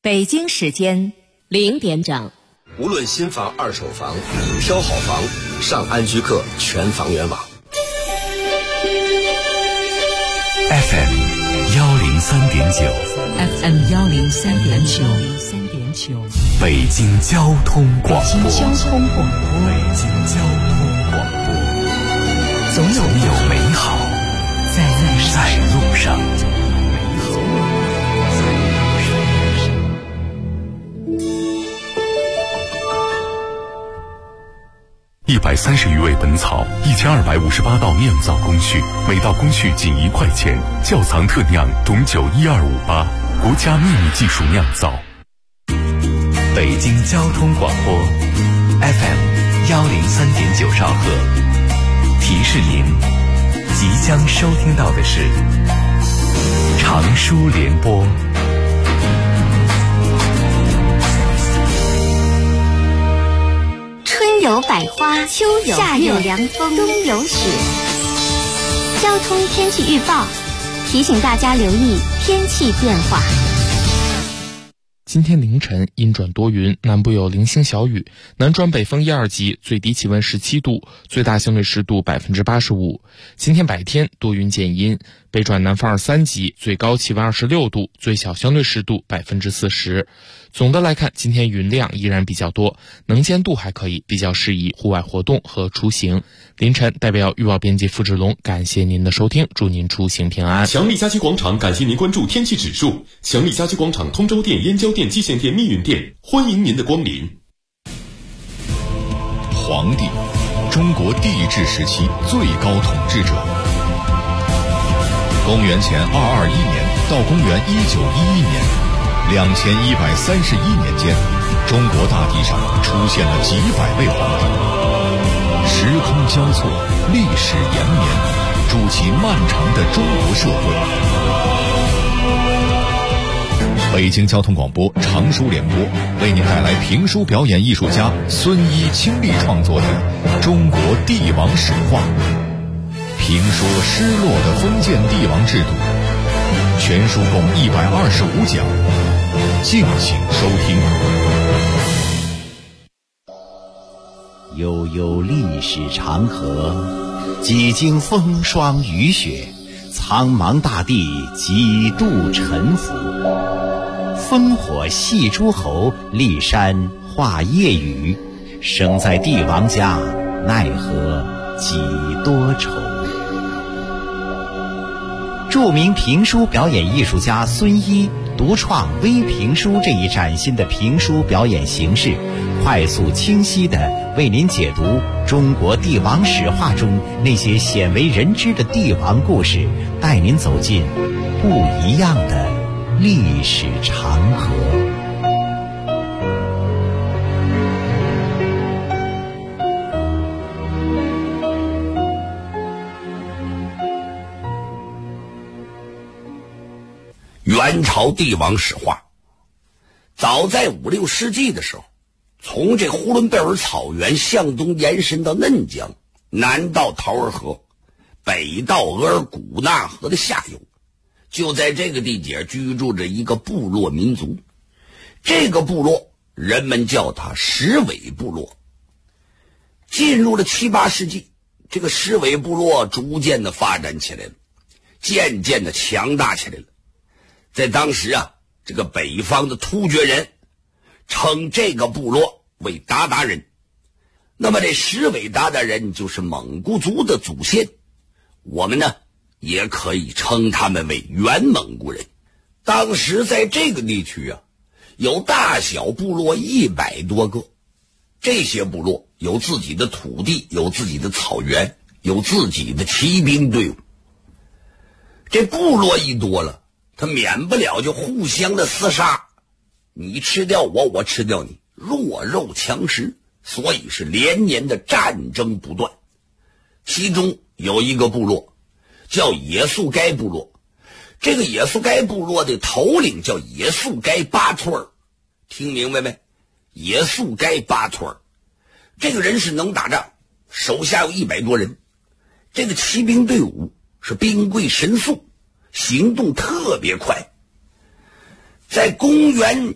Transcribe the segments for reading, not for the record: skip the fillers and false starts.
北京时间0点整。 无论新房、二手房，挑好房，上安居客全房源网。 FM 103.9 FM 103.9， 北京交通广播。 北京交通广播，总有美好在路上。130余味本草，1258道酿造工序，每道工序仅1块钱。窖藏特酿董酒12588，国家秘密技术酿造。北京交通广播 FM 103.9兆赫，提示您即将收听到的是长舒联播。 春有百花，秋有夏有凉风，冬有雪。交通天气预报提醒大家留意天气变化。 今天凌晨阴转多云，南部有零星小雨，南转北风1、2级，最低气温17度，最大相对湿度85%。今天白天多云见阴，北转南风2、3级，最高气温26度，最小相对湿度40%。总的来看，今天云量依然比较多，能见度还可以，比较适宜户外活动和出行。凌晨代表预报编辑付志龙感谢您的收听，祝您出行平安。 强力家居广场感谢您关注天气指数。强力家居广场通州店、燕郊店、蓟县店、密云店，欢迎您的光临。 黄帝，中国帝制时期最高统治者。公元前221年到公元1911年，2131年间，中国大地上出现了几百位皇帝，时空交错，历史延绵，筑起漫长的中国社会。北京交通广播长舒联播为您带来评书表演艺术家孙一倾力创作的《中国帝王史话》，评说失落的封建帝王制度，全书共125讲，敬请收听。 悠悠历史长河，几经风霜雨雪，苍茫大地几度沉浮。烽火戏诸侯，骊山画夜雨，生在帝王家，奈何几多愁。著名评书表演艺术家孙一独创微评书这一崭新的评书表演形式，快速清晰地为您解读中国帝王史话中那些鲜为人知的帝王故事，带您走进不一样的历史长河。 元朝帝王史话，早在5、6世纪的时候，从这呼伦贝尔草原向东延伸到嫩江，南到桃儿河，北到额尔古纳河的下游，就在这个地界居住着一个部落民族。这个部落人们叫它石尾部落。进入了7、8世纪，这个石尾部落逐渐的发展起来了，渐渐的强大起来了。在当时啊，这个北方的突厥人称这个部落为鞑靼人，那么这石尾鞑靼人就是蒙古族的祖先，我们呢也可以称他们为原蒙古人。当时在这个地区啊，有大小部落100多个，这些部落有自己的土地，有自己的草原，有自己的骑兵队伍。这部落一多了，他免不了就互相的厮杀，你吃掉我，我吃掉你，弱肉强食，所以是连年的战争不断。其中有一个部落叫野速该部落，这个野速该部落的头领叫野速该巴托尔，听明白没？野速该巴托尔这个人是能打仗，手下有100多人，这个骑兵队伍是兵贵神速，行动特别快。 在公元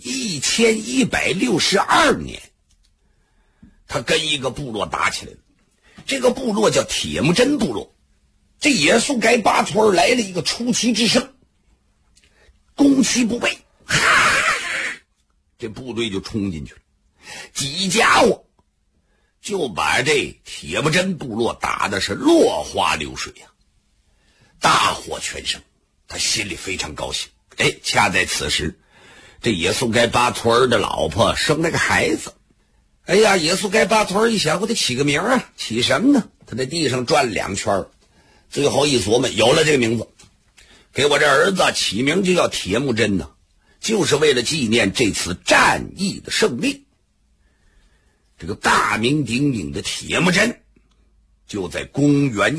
1162年，他跟一个部落打起来了。这个部落叫铁木真部落。这野速该八村来了一个出奇制胜，攻其不备，这部队就冲进去了，几家伙就把这铁木真部落打的是落花流水呀，大获全胜。他心里非常高兴。恰在此时，这野速该八村的老婆生了个孩子。野速该八村一想，我得起个名啊，起什么呢？他在地上转2圈，最后一琢磨，有了这个名字，给我这儿子起名就叫铁木真呢，就是为了纪念这次战役的胜利。这个大名鼎鼎的铁木真就在公元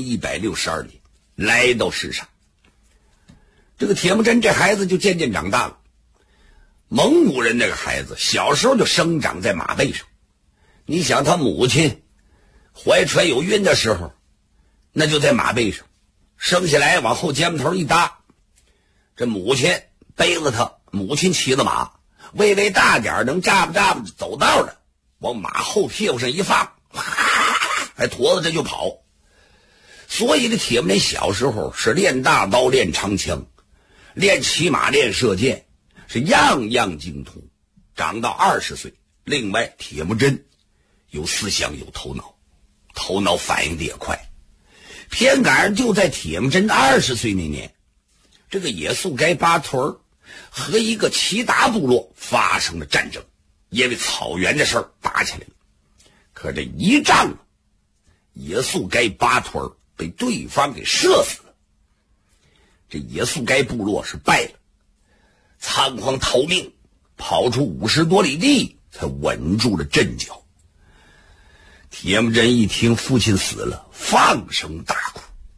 1162年来到世上。这个铁木真这孩子就渐渐长大了。蒙古人那个孩子小时候就生长在马背上，你想他母亲怀揣有孕的时候，那就在马背上，生下来往后肩膀头一搭，这母亲背着他，母亲骑着马，微微大点能扎吧走道的，往马后屁股上一放，还驮着这就跑。所以这铁木真小时候是练大刀，练长枪，练骑马，练射箭，是样样精通。长到20岁，另外铁木真有思想，有头脑反应的也快。偏赶上就在铁木真20岁那年，这个野速该八村和一个齐达部落发生了战争，因为草原的事儿打起来了。可这一仗野速该八村被对方给射死了。这野速该部落是败了，仓皇逃命，跑出50多里地，才稳住了阵脚。铁木真一听父亲死了，放声大哭，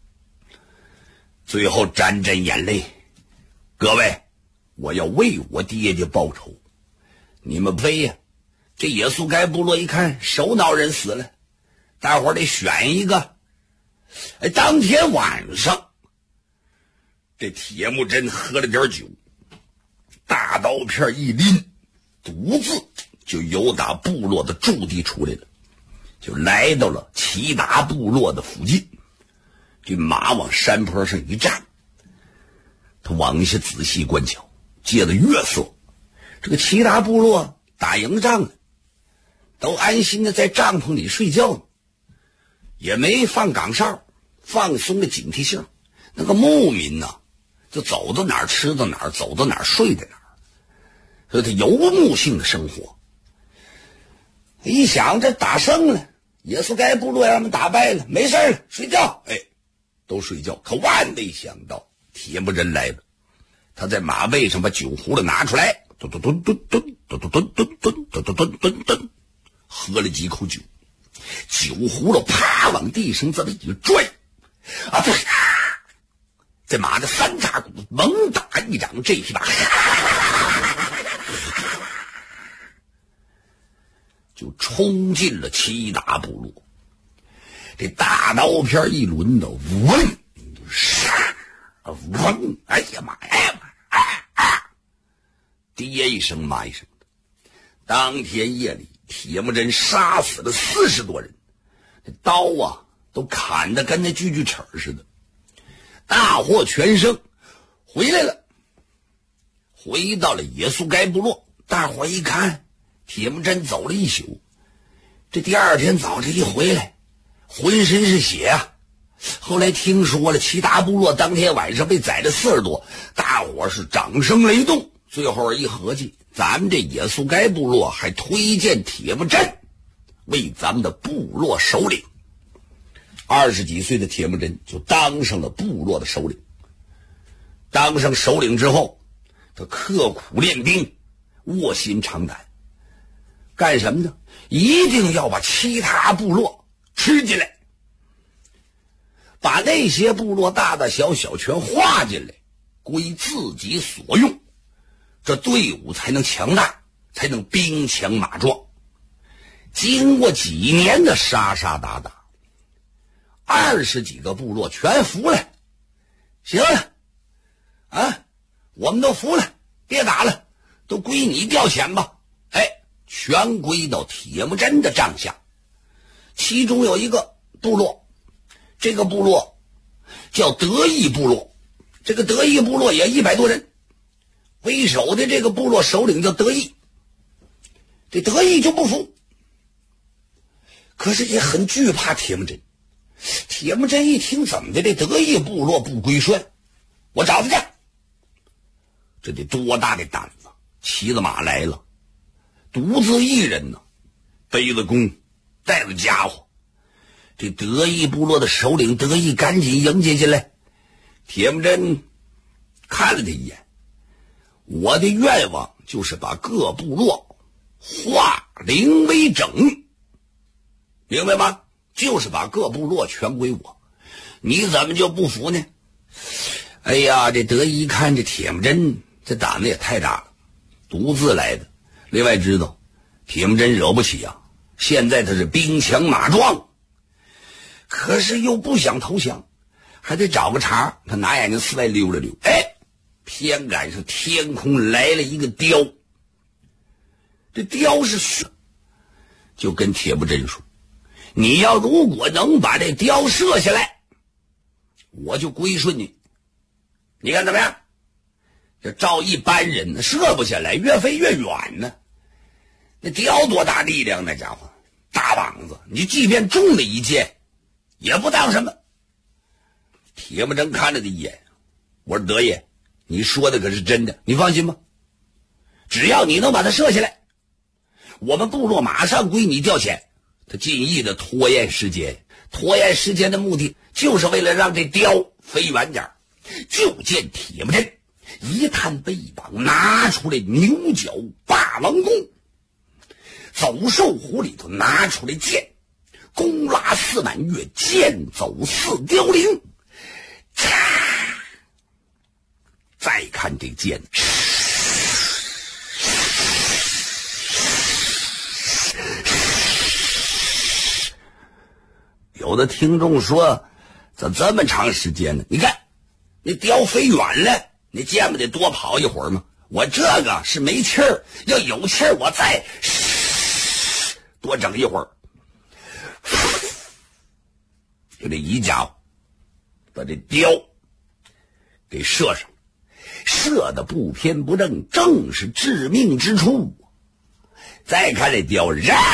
最后沾沾眼泪。各位，我要为我爹爹报仇。你们非呀！这野速该部落一看首脑人死了，大伙儿得选一个。当天晚上，这铁木真喝了点酒，大刀片一拎，独自就由打部落的驻地出来了，就来到了齐达部落的附近。这马往山坡上一站，他往下仔细观瞧，借着月色，这个齐达部落打赢仗了，都安心的在帐篷里睡觉呢，也没放岗哨，放松的警惕性。那个牧民呢，就走到哪儿吃到哪儿，走到哪儿睡在哪儿，所以他游牧性的生活。一想这打胜了，野速该部落让他们打败了，没事了，睡觉。都睡觉。可万没想到铁木真来了，他在马背上把酒葫芦拿出来，吨吨吨吨吨吨吨吨吨吨吨吨吨吨，喝了几口酒，酒葫芦啪往地上这么一拽，对，在马的三叉骨猛打一掌，这匹马就冲进了齐达部落。这大刀片一抡的，嗡，嗡，哎呀妈呀，爹一声妈一声的。当天夜里，铁木真杀死了40多人，这刀都砍得跟那锯齿似的，大获全胜，回来了，回到了野速该部落。大伙一看，铁木真走了一宿，这第二天早晨一回来，浑身是血啊！后来听说了齐达部落当天晚上被宰了40多，大伙是掌声雷动。最后一合计，咱们这野速该部落还推荐铁木真为咱们的部落首领。20几岁的铁木真就当上了部落的首领。当上首领之后，他刻苦练兵，卧薪尝胆，干什么呢？一定要把其他部落吃进来，把那些部落大大小小全划进来，归自己所用，这队伍才能强大，才能兵强马壮。经过几年的杀杀打打，20几个部落全服了。行了，我们都服了， 别打了，都归你调遣吧。全归到铁木真的帐下。其中有一个部落，这个部落叫德义部落，这个德义部落也100多人，为首的这个部落首领叫德义。这德义就不服，可是也很惧怕铁木真。铁木真一听怎么的，这德义部落不归顺，我找他去。这得多大的胆子，骑着马来了，独自一人呢，背着弓，带着家伙。这德义部落的首领德义赶紧迎接进来。铁木真看了他一眼，我的愿望就是把各部落化零为整，明白吗？就是把各部落全归我，你怎么就不服呢？哎呀，这德义一看这铁木真这胆子也太大了，独自来的，另外知道铁木真惹不起啊，现在他是兵强马壮，可是又不想投降，还得找个茬。他拿眼睛四外溜了溜，偏赶上天空来了一个雕。这雕是射，就跟铁木真说，你要如果能把这雕射下来，我就归顺你，你看怎么样？这照一般人呢，射不下来，越飞越远呢。那雕多大力量，那家伙大膀子，你即便中了一箭也不当什么。铁木真看了他一眼，我说德爷，你说的可是真的，你放心吧，只要你能把它射下来，我们部落马上归你调遣。他尽意的拖延时间，拖延时间的目的就是为了让这雕飞远点。就见铁木真一探背膀，拿出来牛角霸王弓，走兽壶里头拿出来剑，弓拉4满月，剑走4凋零。再看这剑，有的听众说怎么这么长时间呢？你看那雕飞远了，那剑不得多跑一会儿吗？我这个是没气儿，要有气儿我再多整一会儿。就这一家伙把这雕给射上，射的不偏不正，正是致命之处。再看这雕，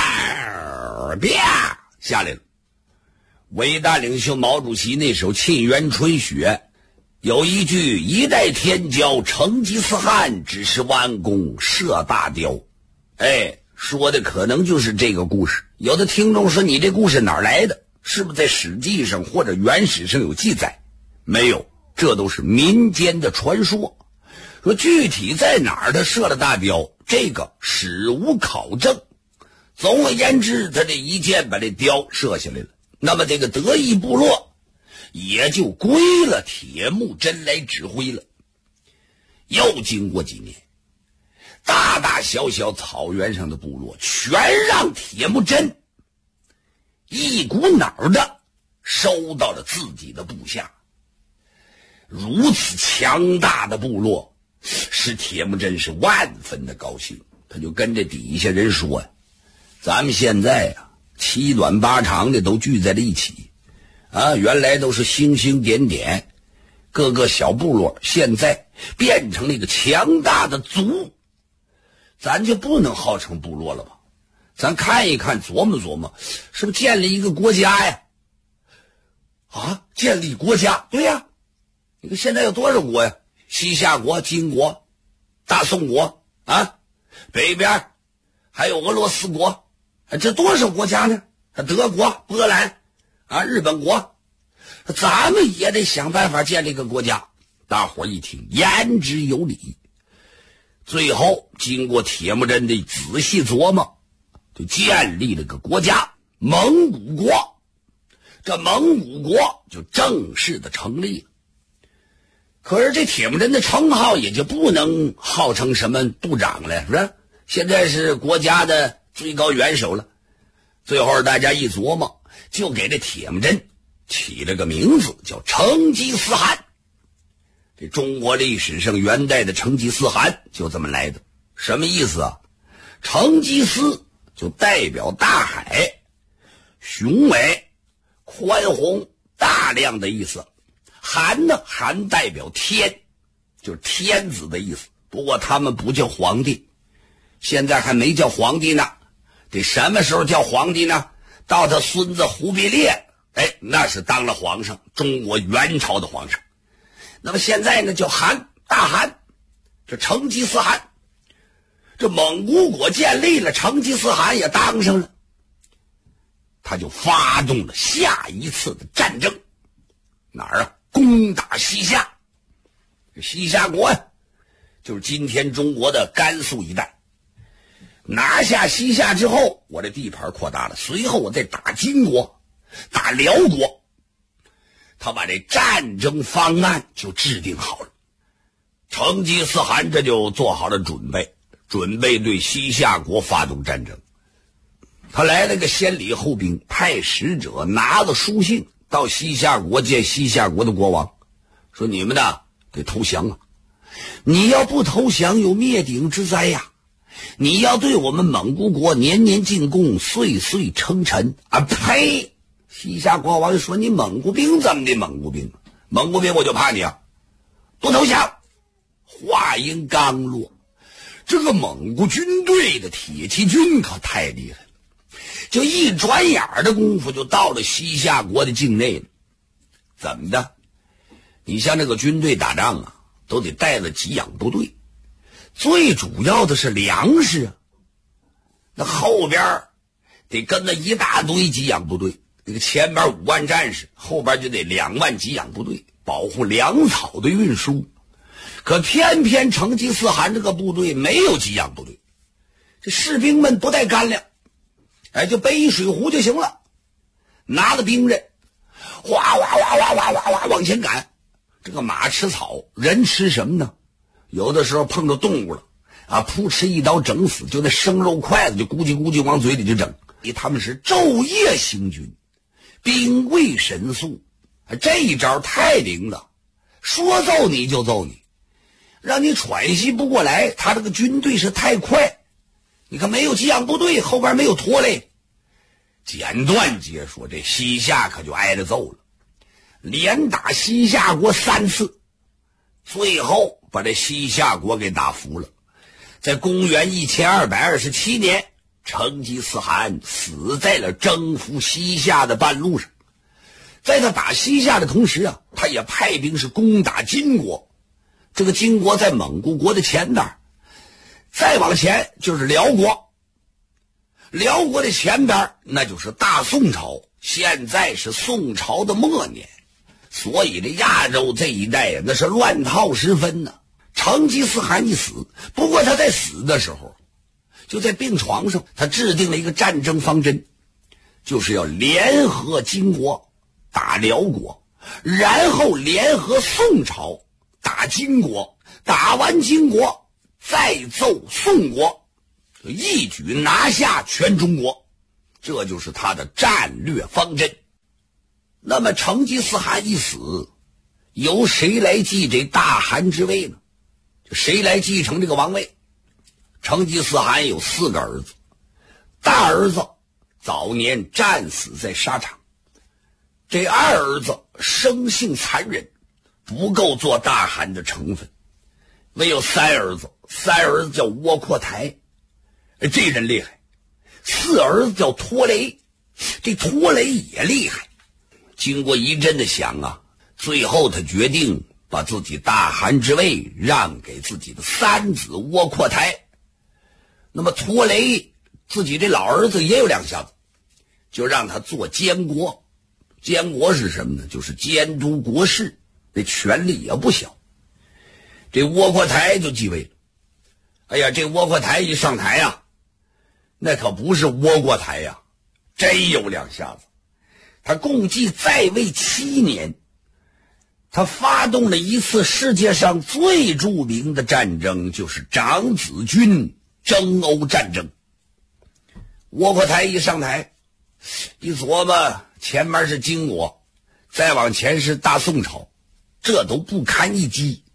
啪下来了。伟大领袖毛主席那首《沁园春雪》有一句，一代天骄成吉思汗，只是弯弓射大雕。说的可能就是这个故事。有的听众说，你这故事哪儿来的？是不是在史记上或者原史上有记载？没有，这都是民间的传说。说具体在哪儿他射了大雕，这个史无考证。总而言之，他这一箭把这雕射下来了。那么这个德义部落也就归了铁木真来指挥了。又经过几年，大大小小草原上的部落全让铁木真一股脑的收到了自己的部下。如此强大的部落使铁木真是万分的高兴，他就跟这底下人说呀，咱们现在七短八长的都聚在了一起原来都是星星点点各个小部落，现在变成了一个强大的族，咱就不能号称部落了吧？咱看一看，琢磨琢磨，是不是建立一个国家呀？建立国家，对呀，你看现在有多少国呀？西夏国、金国、大宋国北边还有俄罗斯国，这多少国家呢？德国、波兰日本国，咱们也得想办法建立个国家。大伙一听言之有理，最后经过铁木真的仔细琢磨，就建立了个国家蒙古国。这蒙古国就正式的成立了。可是这铁木真的称号也就不能号称什么部长了，是不是？现在是国家的最高元首了。最后大家一琢磨，就给这铁木真起了个名字叫成吉思汗。 这中国历史上元代的成吉思汗就这么来的。什么意思啊？成吉思就代表大海，雄伟、宽宏、大量的意思。汗呢，汗代表天，就是天子的意思。不过他们不叫皇帝，现在还没叫皇帝呢。得什么时候叫皇帝呢？到他孙子忽必烈，那是当了皇上，中国元朝的皇上。那么现在呢，叫汗，大汗，这成吉思汗。这蒙古国建立了，成吉思汗也当上了，他就发动了下一次的战争。哪儿啊？攻打西夏。西夏国呀，就是今天中国的甘肃一带。拿下西夏之后，我的地盘扩大了，随后我再打金国，打辽国。他把这战争方案就制定好了。成吉思汗这就做好了准备对西夏国发动战争。他来了个先礼后兵，派使者拿了书信到西夏国见西夏国的国王，说你们呢得投降啊！你要不投降，有灭顶之灾呀！你要对我们蒙古国年年进贡，岁岁称臣啊！呸！西夏国王就说：“你蒙古兵怎么的？蒙古兵我就怕你啊！不投降！”话音刚落，这个蒙古军队的铁骑军可太厉害了，就一转眼的功夫就到了西夏国的境内了。怎么的？你像这个军队打仗啊，都得带了给养部队，最主要的是粮食啊。那后边得跟了一大堆给养部队，那个前边5万战士，后边就得2万给养部队，保护粮草的运输。可偏偏成吉思汗这个部队没有给养部队，这士兵们不带干粮，就背一水壶就行了，拿了兵刃，哗哗哗哗哗哗哗往前赶。这个马吃草，人吃什么呢？有的时候碰到动物了啊，扑哧一刀整死，就那生肉筷子就咕叽咕叽往嘴里就整。他们是昼夜行军，兵贵神速，这一招太灵了，说揍你就揍你，让你喘息不过来。他这个军队是太快，你看没有给养部队，后边没有拖累。简短截说，这西夏可就挨着揍了，连打西夏国3次，最后把这西夏国给打服了。在公元1227年，成吉思汗死在了征服西夏的半路上。在他打西夏的同时啊，他也派兵是攻打金国。这个金国在蒙古国的前边，再往前就是辽国。辽国的前边那就是大宋朝，现在是宋朝的末年，所以这亚洲这一带那是乱套十分呢。成吉思汗一死，不过他在死的时候，就在病床上，他制定了一个战争方针，就是要联合金国打辽国，然后联合宋朝打金国，打完金国再揍宋国，一举拿下全中国，这就是他的战略方针。那么成吉思汗一死，由谁来继这大汗之位呢？谁来继承这个王位？成吉思汗有4个儿子，大儿子早年战死在沙场，这二儿子生性残忍，不够做大汗的成分。唯有3儿子，叫窝阔台，这人厉害。4儿子叫拖雷，这拖雷也厉害。经过一阵的想啊，最后他决定把自己大汗之位让给自己的3子窝阔台。那么拖雷自己这老儿子也有2下子，就让他做监国。监国是什么呢？就是监督国事，这权力也不小。这窝阔台就继位了。哎呀，这窝阔台一上台啊，那可不是窝过台呀，真有2下子。他共计在位7年，他发动了一次世界上最著名的战争，就是长子军征欧战争。窝阔台一上台，一琢磨，前面是金国，再往前是大宋朝，这都不堪一击，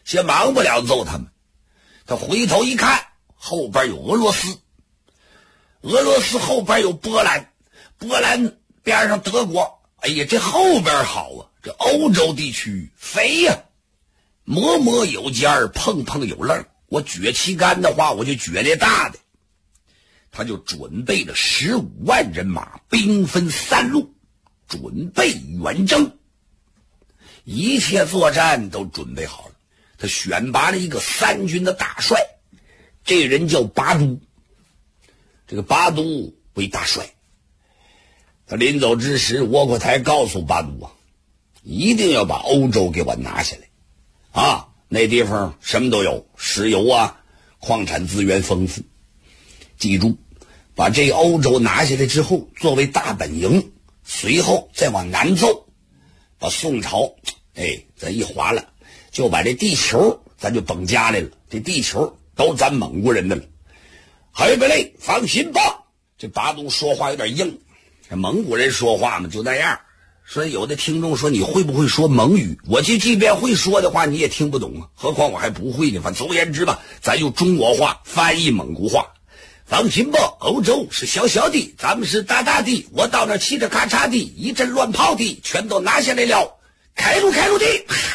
先忙不了揍他们。他回头一看，后边有俄罗斯，俄罗斯后边有波兰，波兰边上德国。哎呀，这后边好啊，这欧洲地区肥呀，磨磨有尖儿，碰碰有棱。我撅旗杆的话，我就撅这大的。他就准备了15万人马，兵分3路，准备远征。一切作战都准备好了。他选拔了一个3军的大帅，这个人叫巴都，这个巴都为大帅。他临走之时，窝阔台告诉巴都啊，一定要把欧洲给我拿下来啊！那地方什么都有，石油啊，矿产资源丰富。记住，把这欧洲拿下来之后，作为大本营，随后再往南走，把宋朝，咱一划了，就把这地球咱就绑家来了，这地球都咱蒙古人的了。海贝勒，放心吧。这巴都说话有点硬，这蒙古人说话嘛就那样。所以有的听众说你会不会说蒙语？我就即便会说的话，你也听不懂啊，何况我还不会呢。反正总而言之吧，咱用中国话翻译蒙古话。放心吧，欧洲是小小的，咱们是大大的。我到那嘁哩咔嚓的，一阵乱炮的，全都拿下来了。开路的。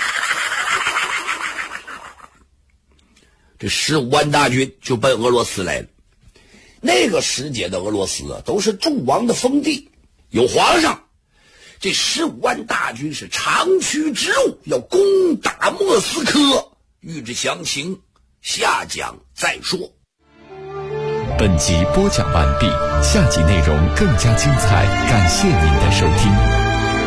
这15万大军就奔俄罗斯来了。那个时节的俄罗斯啊，都是诸王的封地，有皇上。这15万大军是长驱直入，要攻打莫斯科。欲知详情，下讲再说。 本集播讲完毕，下集内容更加精彩，感谢您的收听。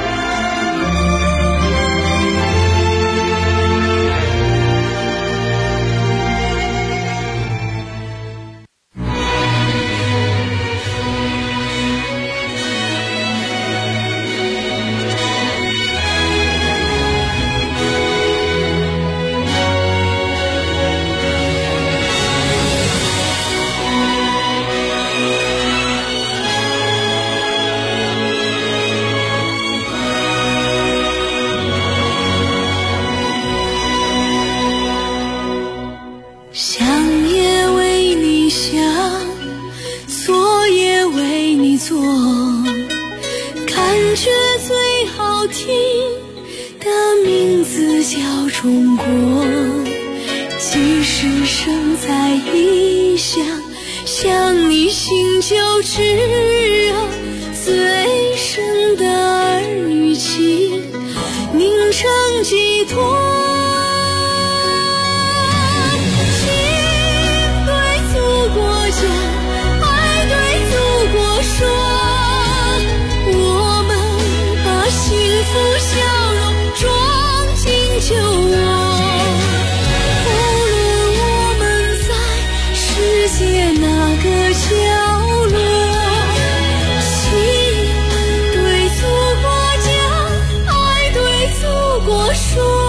中国，即使身在异乡，想你心就炙热，最深的儿女情凝成寄托。就我，无论我们在世界哪个角落，心对祖国讲，爱对祖国说。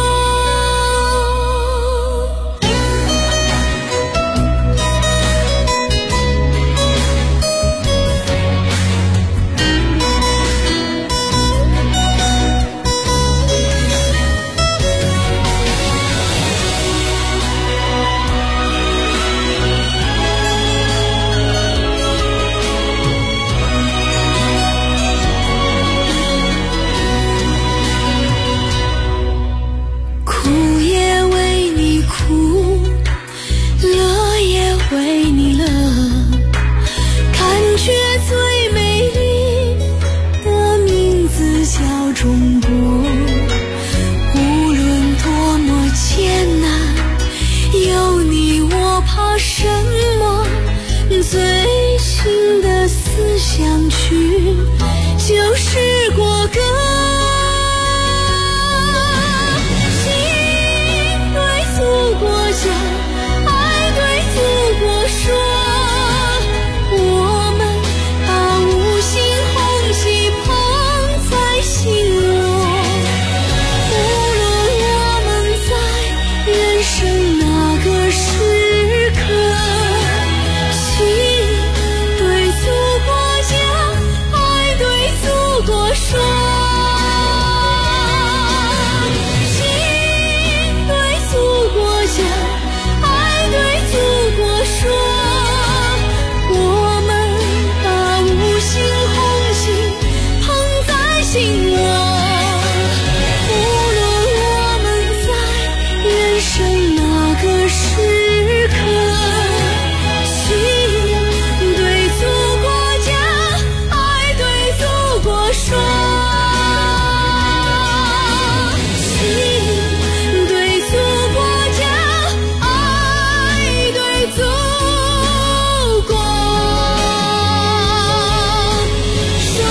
最新的思想曲就是国歌，心对祖国讲，爱对祖国说。我们把5星红旗捧在心窝， 信我。无论我们在人生哪个时刻，心对祖国讲，爱对祖国说。心对祖国讲，爱对祖国说。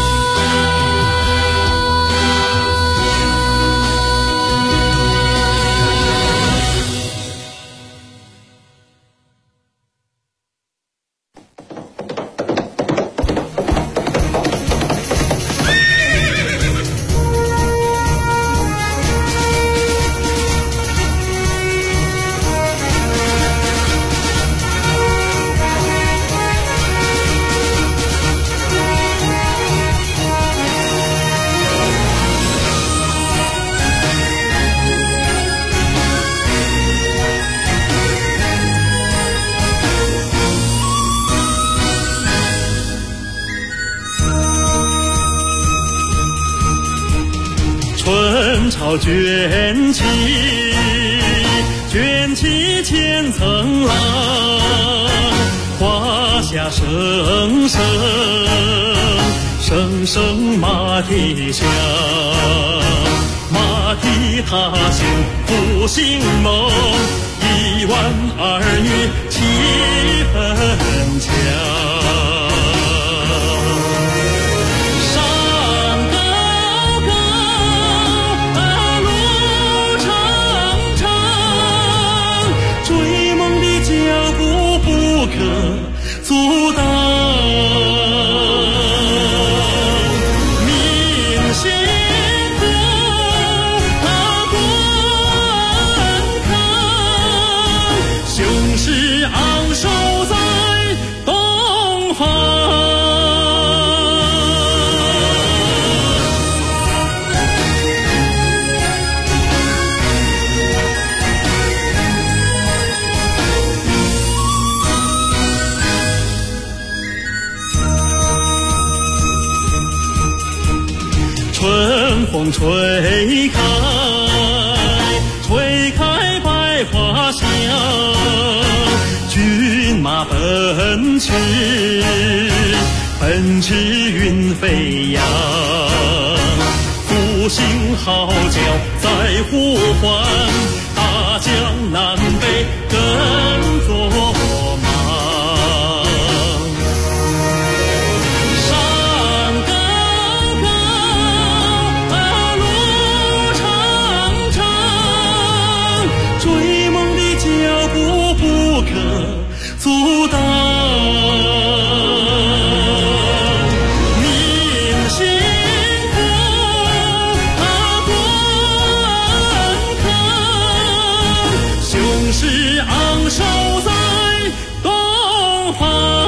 春潮卷起，卷起千层浪，华夏声声，声声马蹄响，马蹄踏响复兴梦，1万儿女气氛强。不可阻挡，民心和滚烫，雄狮昂首在东方。春风吹开，吹开百花香，骏马奔驰，奔驰云飞扬，复兴号角在呼唤，大江南北跟作阻挡，民心和滚烫，雄狮昂首在东方。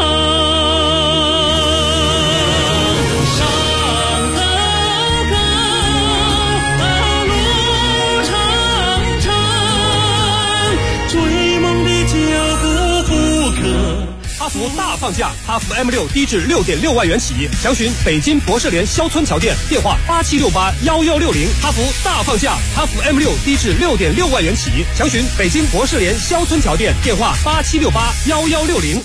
哈弗大放价，哈弗 M6 低至 6.6万元起，详询北京博士联肖村桥店，电话87681160。哈弗大放价，哈弗 M6 低至 6.6万元起，详询北京博士联肖村桥店，电话87681160。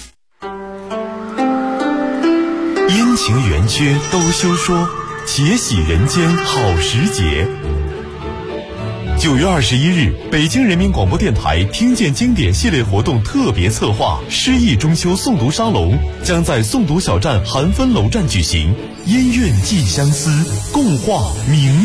阴晴圆缺都休说，且喜人间好时节。9月21日，北京人民广播电台听见经典系列活动特别策划诗意中秋诵读沙龙将在诵读小站韩芬楼站举行，音韵寄相思，共话明